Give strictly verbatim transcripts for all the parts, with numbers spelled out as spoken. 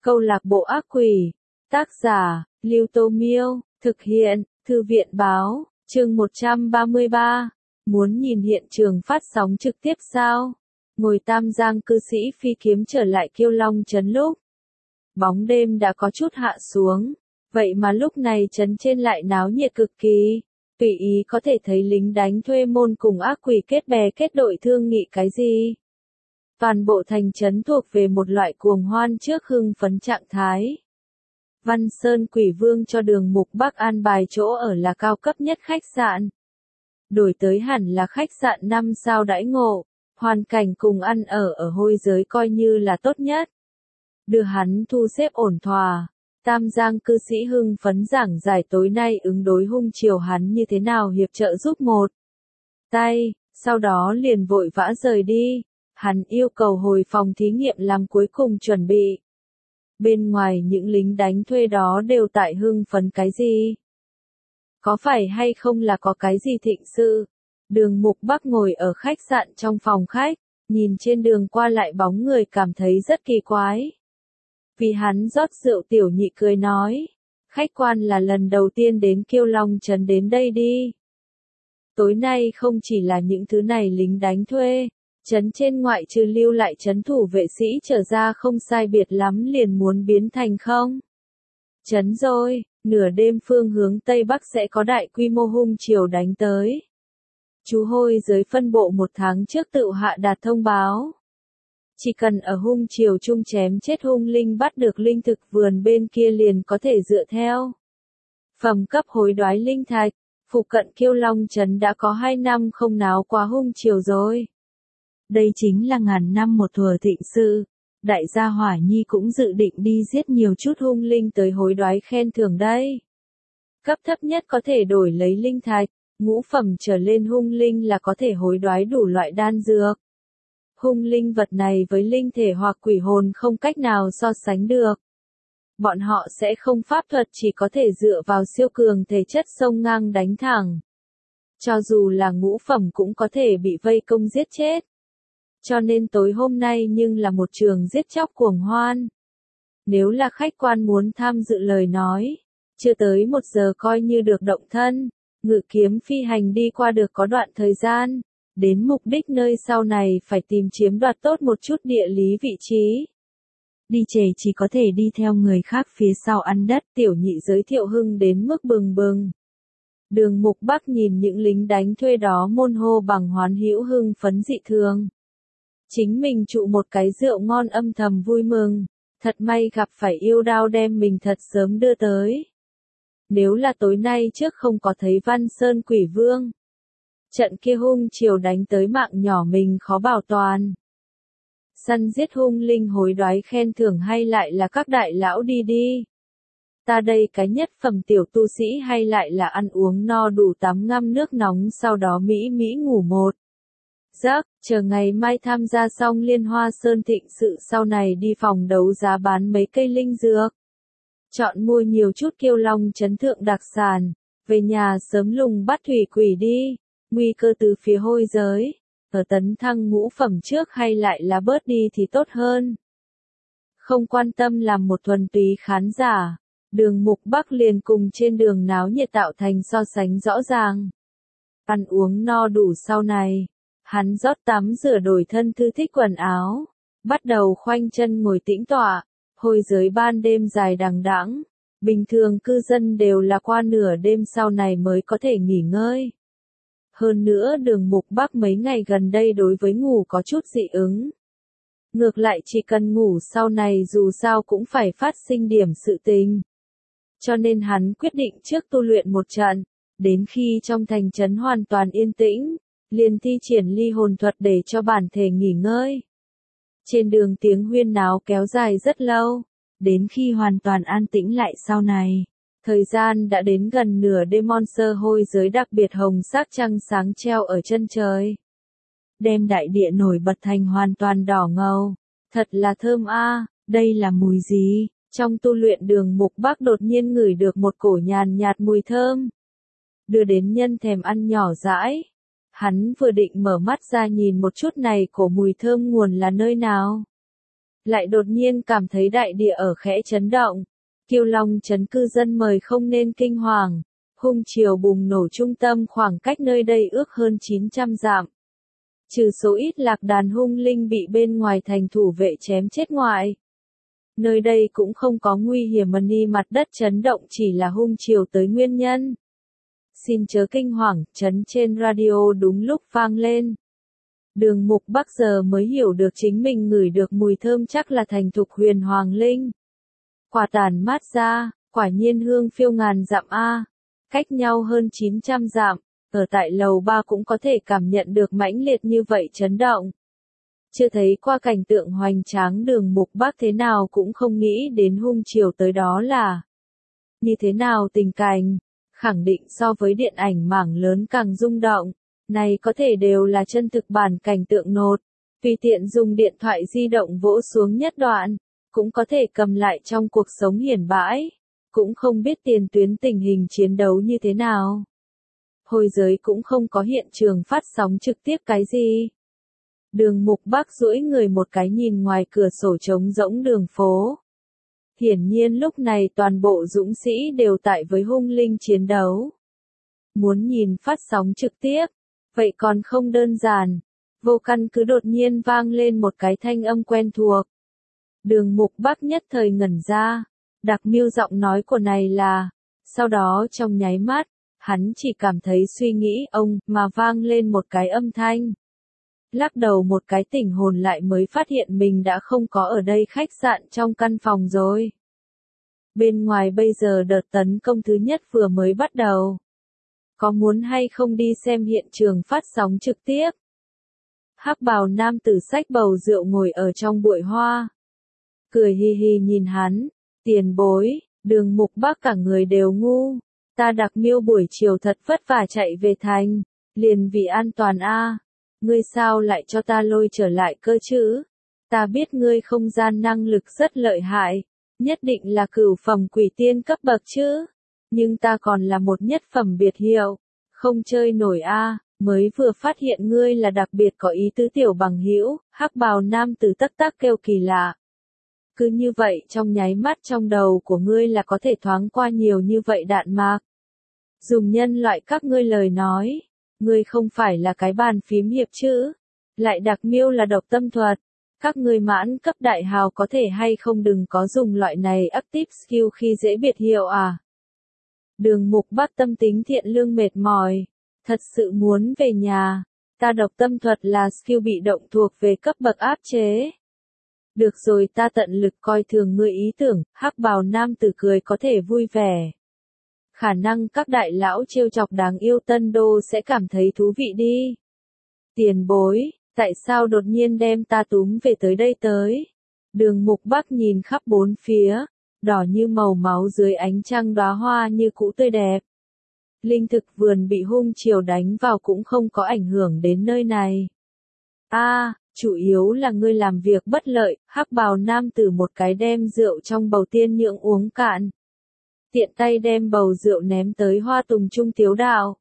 Câu lạc bộ ác quỷ. Tác giả, Lưu Tô Miêu. Thực hiện, Thư viện Báo. Chương một trăm ba mươi ba. Muốn nhìn hiện trường phát sóng trực tiếp sao? Ngồi Tam Giang cư sĩ phi kiếm trở lại Kiêu Long trấn lúc bóng đêm đã có chút hạ xuống. Vậy mà lúc này trấn trên lại náo nhiệt cực kỳ. Tùy ý có thể thấy lính đánh thuê môn cùng ác quỷ kết bè kết đội thương nghị cái gì. Toàn bộ thành trấn thuộc về một loại cuồng hoan trước hưng phấn trạng thái. Văn Sơn Quỷ Vương cho Đường Mục Bắc an bài chỗ ở là cao cấp nhất khách sạn. Đổi tới hẳn là khách sạn năm sao đãi ngộ, hoàn cảnh cùng ăn ở ở hôi giới coi như là tốt nhất. Đưa hắn thu xếp ổn thỏa, Tam Giang cư sĩ hưng phấn giảng giải tối nay ứng đối hung chiều hắn như thế nào hiệp trợ giúp một tay, sau đó liền vội vã rời đi. Hắn yêu cầu hồi phòng thí nghiệm làm cuối cùng chuẩn bị. Bên ngoài những lính đánh thuê đó đều tại hưng phấn cái gì? Có phải hay không là có cái gì thịnh sự? Đường Mục Bắc ngồi ở khách sạn trong phòng khách, nhìn trên đường qua lại bóng người cảm thấy rất kỳ quái. Vì hắn rót rượu tiểu nhị cười nói, khách quan là lần đầu tiên đến Kiêu Long trấn đến đây đi. Tối nay không chỉ là những thứ này lính đánh thuê, trấn trên ngoại trừ lưu lại trấn thủ vệ sĩ trở ra không sai biệt lắm liền muốn biến thành không. Trấn rồi, nửa đêm phương hướng Tây Bắc sẽ có đại quy mô hung chiều đánh tới. Chú hôi giới phân bộ một tháng trước tự hạ đạt thông báo. Chỉ cần ở hung chiều chung chém chết hung linh bắt được linh thực vườn bên kia liền có thể dựa theo phẩm cấp hối đoái linh thạch. Phụ cận Kiêu Long trấn đã có hai năm không náo quá hung chiều rồi. Đây chính là ngàn năm một thuở thịnh sự. Đại gia Hỏa Nhi cũng dự định đi giết nhiều chút hung linh tới hối đoái khen thưởng đây. Cấp thấp nhất có thể đổi lấy linh thạch, ngũ phẩm trở lên hung linh là có thể hối đoái đủ loại đan dược. Hung linh vật này với linh thể hoặc quỷ hồn không cách nào so sánh được. Bọn họ sẽ không pháp thuật, chỉ có thể dựa vào siêu cường thể chất xông ngang đánh thẳng. Cho dù là ngũ phẩm cũng có thể bị vây công giết chết. Cho nên tối hôm nay nhưng là một trường giết chóc cuồng hoan. Nếu là khách quan muốn tham dự lời nói, chưa tới một giờ coi như được động thân, ngự kiếm phi hành đi qua được có đoạn thời gian, đến mục đích nơi sau này phải tìm chiếm đoạt tốt một chút địa lý vị trí. Đi trề chỉ có thể đi theo người khác phía sau ăn đất, tiểu nhị giới thiệu hưng đến mức bừng bừng. Đường Mục Bắc nhìn những lính đánh thuê đó môn hô bằng hoán hữu hưng phấn dị thường. Chính mình trụ một cái rượu ngon âm thầm vui mừng, thật may gặp phải yêu đao đem mình thật sớm đưa tới. Nếu là tối nay trước không có thấy Văn Sơn Quỷ Vương, trận kia hung chiều đánh tới mạng nhỏ mình khó bảo toàn. Săn giết hung linh hối đoái khen thưởng hay lại là các đại lão đi đi. Ta đây cái nhất phẩm tiểu tu sĩ hay lại là ăn uống no đủ tắm ngâm nước nóng sau đó mỹ mỹ ngủ một giấc, chờ ngày mai tham gia xong liên hoa sơn thịnh sự sau này đi phòng đấu giá bán mấy cây linh dược. Chọn mua nhiều chút Kiêu Long trấn thượng đặc sản, về nhà sớm lùng bắt thủy quỷ đi, nguy cơ từ phía hôi giới, ở tấn thăng ngũ phẩm trước hay lại là bớt đi thì tốt hơn. Không quan tâm làm một thuần túy khán giả, Đường Mục Bắc liền cùng trên đường náo nhiệt tạo thành so sánh rõ ràng. Ăn uống no đủ sau này, hắn rót tắm rửa đổi thân thư thích quần áo, bắt đầu khoanh chân ngồi tĩnh tọa. Hôi giới ban đêm dài đằng đẵng, bình thường cư dân đều là qua nửa đêm sau này mới có thể nghỉ ngơi. Hơn nữa Đường Mục Bắc mấy ngày gần đây đối với ngủ có chút dị ứng. Ngược lại chỉ cần ngủ sau này dù sao cũng phải phát sinh điểm sự tình. Cho nên hắn quyết định trước tu luyện một trận, đến khi trong thành trấn hoàn toàn yên tĩnh, liền thi triển ly hồn thuật để cho bản thể nghỉ ngơi. Trên đường tiếng huyên náo kéo dài rất lâu, đến khi hoàn toàn an tĩnh lại sau này. Thời gian đã đến gần nửa đêm, monster hôi giới đặc biệt hồng sắc trăng sáng treo ở chân trời. Đem đại địa nổi bật thành hoàn toàn đỏ ngầu. Thật là thơm a, à, đây là mùi gì? Trong tu luyện Đường Mục Bắc đột nhiên ngửi được một cổ nhàn nhạt mùi thơm. Đưa đến nhân thèm ăn nhỏ dãi. Hắn vừa định mở mắt ra nhìn một chút này cổ mùi thơm nguồn là nơi nào. lại đột nhiên cảm thấy đại địa ở khẽ chấn động. Kiêu Long trấn cư dân mời không nên kinh hoàng. Hung triều bùng nổ trung tâm khoảng cách nơi đây ước hơn chín trăm dặm. Trừ số ít lạc đàn hung linh bị bên ngoài thành thủ vệ chém chết ngoại. Nơi đây cũng không có nguy hiểm mà ni mặt đất chấn động chỉ là hung triều tới nguyên nhân. Xin chớ kinh hoàng, chấn trên radio đúng lúc vang lên. Đường Mục Bắc giờ mới hiểu được chính mình ngửi được mùi thơm chắc là thành thục huyền hoàng linh. Quả tàn mát ra, quả nhiên hương phiêu ngàn dặm a. Cách nhau hơn chín trăm dặm, ở tại lầu ba cũng có thể cảm nhận được mãnh liệt như vậy chấn động. Chưa thấy qua cảnh tượng hoành tráng Đường Mục Bắc thế nào cũng không nghĩ đến hung triều tới đó là như thế nào tình cảnh, khẳng định so với điện ảnh mảng lớn càng rung động, này có thể đều là chân thực bản cảnh tượng nột, tùy tiện dùng điện thoại di động vỗ xuống nhất đoạn, cũng có thể cầm lại trong cuộc sống hiển bãi, cũng không biết tiền tuyến tình hình chiến đấu như thế nào. Hồi giới cũng không có hiện trường phát sóng trực tiếp cái gì. Đường Mục Bắc duỗi người một cái nhìn ngoài cửa sổ trống rỗng đường phố. Hiển nhiên lúc này toàn bộ dũng sĩ đều tại với hung linh chiến đấu. Muốn nhìn phát sóng trực tiếp, vậy còn không đơn giản. Vô căn cứ đột nhiên vang lên một cái thanh âm quen thuộc. Đường Mục Bắc nhất thời ngẩn ra, đặc miêu giọng nói của này là, sau đó trong nháy mắt, hắn chỉ cảm thấy suy nghĩ ông mà vang lên một cái âm thanh. Lắc đầu một cái tỉnh hồn lại mới phát hiện mình đã không có ở đây khách sạn trong căn phòng rồi. Bên ngoài bây giờ đợt tấn công thứ nhất vừa mới bắt đầu. Có muốn hay không đi xem hiện trường phát sóng trực tiếp? Hắc bào nam tử xách bầu rượu ngồi ở trong bụi hoa. Cười hi hi nhìn hắn, tiền bối, Đường Mục Bắc cả người đều ngu. Ta đặc miêu buổi chiều thật vất vả chạy về thành, liền vì an toàn a. Ngươi sao lại cho ta lôi trở lại cơ chứ? Ta biết ngươi không gian năng lực rất lợi hại, nhất định là cửu phẩm quỷ tiên cấp bậc chứ. Nhưng ta còn là một nhất phẩm biệt hiệu, không chơi nổi a. Mới vừa phát hiện ngươi là đặc biệt có ý tứ tiểu bằng hữu. Hắc bào nam tử tắc tắc kêu kỳ lạ. Cứ như vậy trong nháy mắt trong đầu của ngươi là có thể thoáng qua nhiều như vậy đạn mạc. Dùng nhân loại các ngươi lời nói, ngươi không phải là cái bàn phím hiệp chữ, lại đặc miêu là độc tâm thuật. Các ngươi mãn cấp đại hào có thể hay không đừng có dùng loại này active skill khi dễ biệt hiệu à. Đường Mục Bắc tâm tính thiện lương mệt mỏi, thật sự muốn về nhà. Ta độc tâm thuật là skill bị động thuộc về cấp bậc áp chế. Được rồi, ta tận lực coi thường ngươi ý tưởng. Hắc bào nam tử cười có thể vui vẻ. Khả năng các đại lão trêu chọc đáng yêu Tân Đô sẽ cảm thấy thú vị đi. Tiền bối, tại sao đột nhiên đem ta túm về tới đây tới? Đường Mục Bắc nhìn khắp bốn phía, đỏ như màu máu dưới ánh trăng đóa hoa như cũ tươi đẹp. Linh thực vườn bị hung triều đánh vào cũng không có ảnh hưởng đến nơi này. A, à, chủ yếu là ngươi làm việc bất lợi. Hắc bào nam tử một cái đem rượu trong bầu tiên nhượng uống cạn. Tiện tay đem bầu rượu ném tới Hoa Tùng Trung Tiếu Đạo.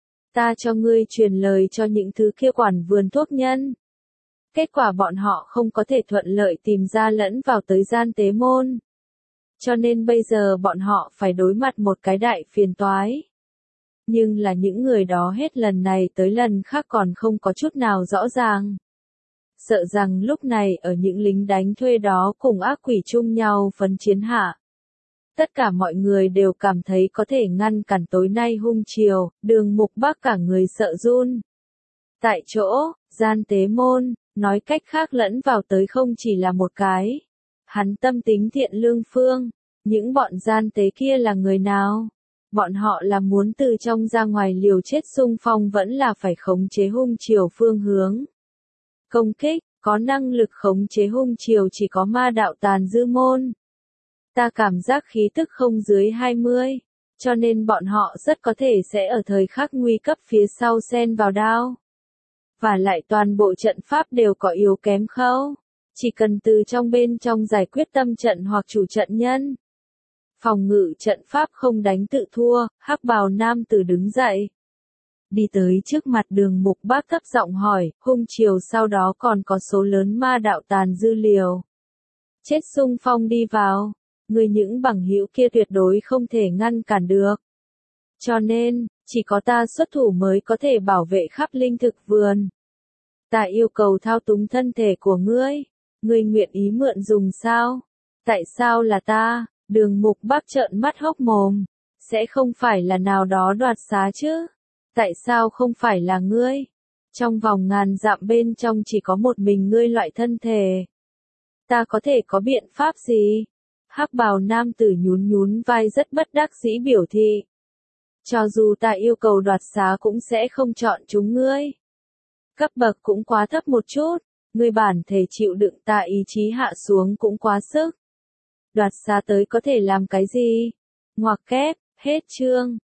Ta cho ngươi truyền lời cho những thứ kia quản vườn thuốc nhân. Kết quả bọn họ không có thể thuận lợi tìm ra lẫn vào tới gian tế môn. Cho nên bây giờ bọn họ phải đối mặt một cái đại phiền toái. Nhưng là những người đó hết lần này tới lần khác còn không có chút nào rõ ràng. Sợ rằng lúc này ở những lính đánh thuê đó cùng ác quỷ chung nhau phấn chiến hạ. Tất cả mọi người đều cảm thấy có thể ngăn cản tối nay hung triều. Đường Mục Bắc cả người sợ run. Tại chỗ, gian tế môn, nói cách khác lẫn vào tới không chỉ là một cái. Hắn tâm tính thiện lương phương. Những bọn gian tế kia là người nào? Bọn họ là muốn từ trong ra ngoài liều chết xung phong vẫn là phải khống chế hung triều phương hướng. Công kích, có năng lực khống chế hung triều chỉ có ma đạo tàn dư môn. Ta cảm giác khí tức không dưới hai mươi, cho nên bọn họ rất có thể sẽ ở thời khắc nguy cấp phía sau xen vào đao. Và lại toàn bộ trận pháp đều có yếu kém khâu. Chỉ cần từ trong bên trong giải quyết tâm trận hoặc chủ trận nhân. Phòng ngự trận pháp không đánh tự thua. Hắc bào nam tử đứng dậy. Đi tới trước mặt Đường Mục Bắc thấp giọng hỏi, hung triều sau đó còn có số lớn ma đạo tàn dư liều. chết xung phong đi vào. Người những bằng hữu kia tuyệt đối không thể ngăn cản được. Cho nên, chỉ có ta xuất thủ mới có thể bảo vệ khắp linh thực vườn. Ta yêu cầu thao túng thân thể của ngươi. Ngươi nguyện ý mượn dùng sao? Tại sao là ta? Đường Mục Bắc trợn mắt hốc mồm. Sẽ không phải là nào đó đoạt xá chứ? Tại sao không phải là ngươi? Trong vòng ngàn dặm bên trong chỉ có một mình ngươi loại thân thể. Ta có thể có biện pháp gì? Hắc bào nam tử nhún nhún vai rất bất đắc dĩ biểu thị. Cho dù ta yêu cầu đoạt xá cũng sẽ không chọn chúng ngươi. Cấp bậc cũng quá thấp một chút, ngươi bản thể chịu đựng ta ý chí hạ xuống cũng quá sức. Đoạt xá tới có thể làm cái gì? Ngoặc kép, hết chương.